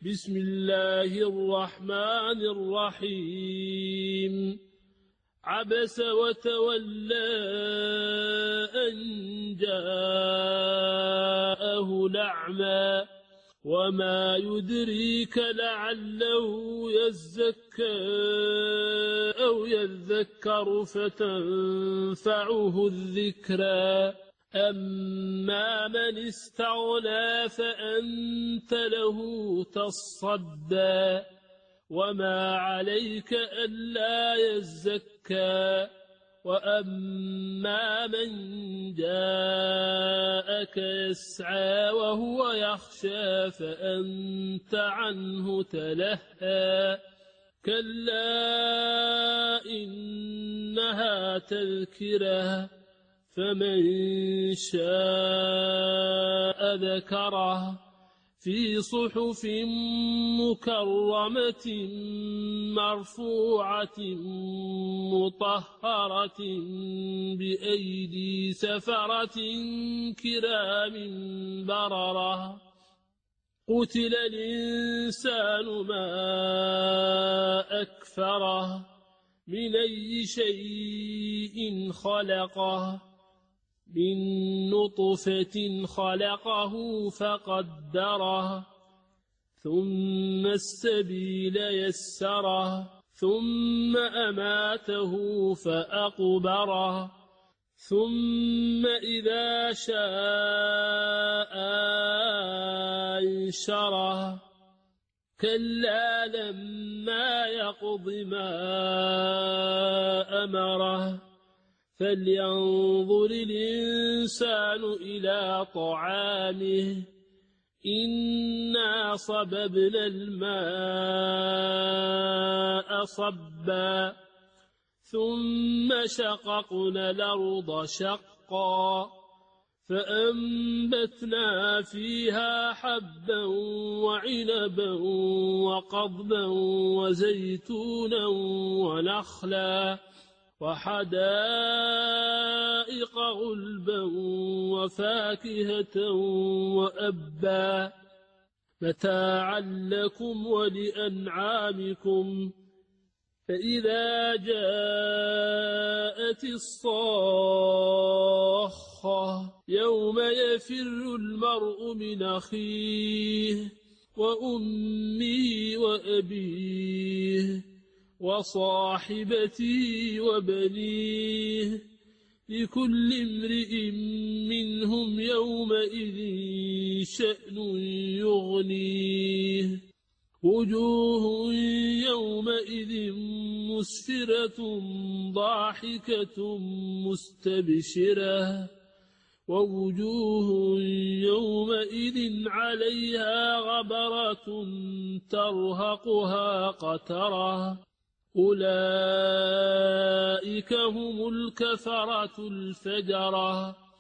بسم الله الرحمن الرحيم عبس وتولى أن جاءه الأعمى وما يدريك لعله يزكى أو يذكر فتنفعه الذكرى أما من استغنى فأنت له تصدى وما عليك ألا يزكى وأما من جاءك يسعى وهو يخشى فأنت عنه تلهى كلا إنها تذكرة فمن شاء ذكره في صحف مكرمة مرفوعة مطهرة بأيدي سفرة كرام بررة قتل الإنسان ما أكفره من أي شيء خلقه من نطفة خلقه فقدره ثم السبيل يسره ثم أماته فأقبره ثم إذا شاء أنشره كلا لما يقض ما أمره فلينظر الإنسان إلى طعامه إنا صببنا الماء صبا ثم شققنا الأرض شقا فأنبتنا فيها حبا وعنبا وقضبا وزيتونا ونخلا وحدائق غلبا وفاكهة وأبا متاعا لكم ولأنعامكم فإذا جاءت الصاخة يوم يفر المرء من أخيه وأمه وأبيه وصاحبته وبنيه لكل امرئ منهم يومئذ شأن يغنيه وجوه يومئذ مسفرة ضاحكة مستبشرة ووجوه يومئذ عليها غبرة ترهقها قترة أولئك هم الكفرة الفجرة